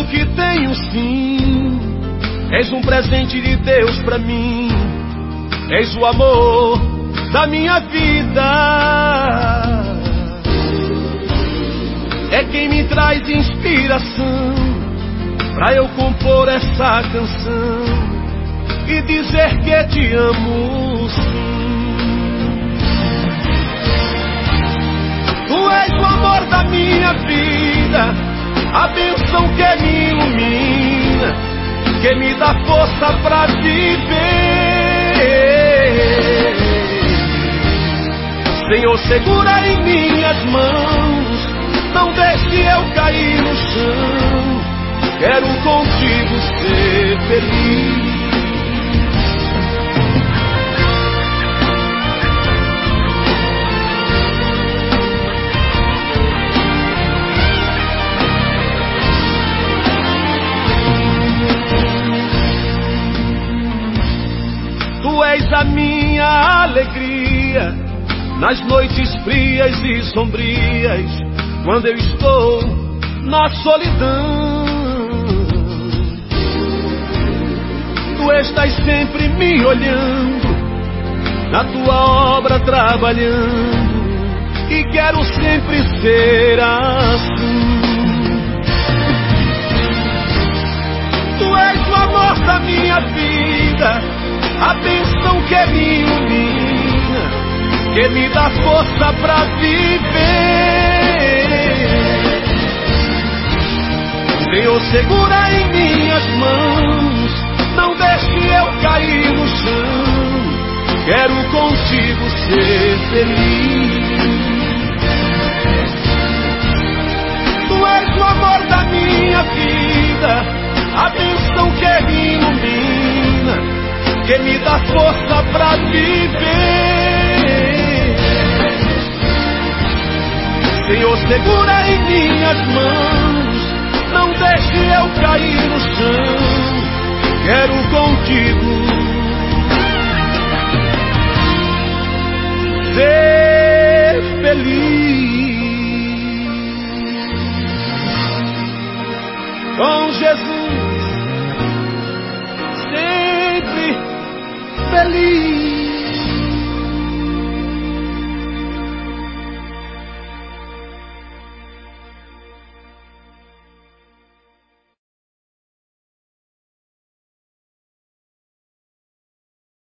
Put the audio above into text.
que tenho sim. És um presente de Deus pra mim. És o amor da minha vida. É quem me traz inspiração pra eu compor essa canção e dizer que te amo sim. Tu és o amor da minha vida, a bênção que me ilumina, que me dá força pra viver. Senhor, segura em minhas mãos, não deixe eu cair no chão. Quero contigo ser feliz. Tu és a minha alegria nas noites frias e sombrias, quando eu estou na solidão. Tu estás sempre me olhando, na tua obra trabalhando, e quero sempre ser assim. Tu és o amor da minha vida, a bênção que me ilumina, que me dá força pra viver. Senhor, segura em minhas mãos, não deixe eu cair no chão. Quero contigo ser feliz. Tu és o amor da minha vida, a bênção que me ilumina, que me dá força pra viver. Senhor, segura em minhas mãos, não deixe eu cair no chão. Quero contigo ser feliz. Com Jesus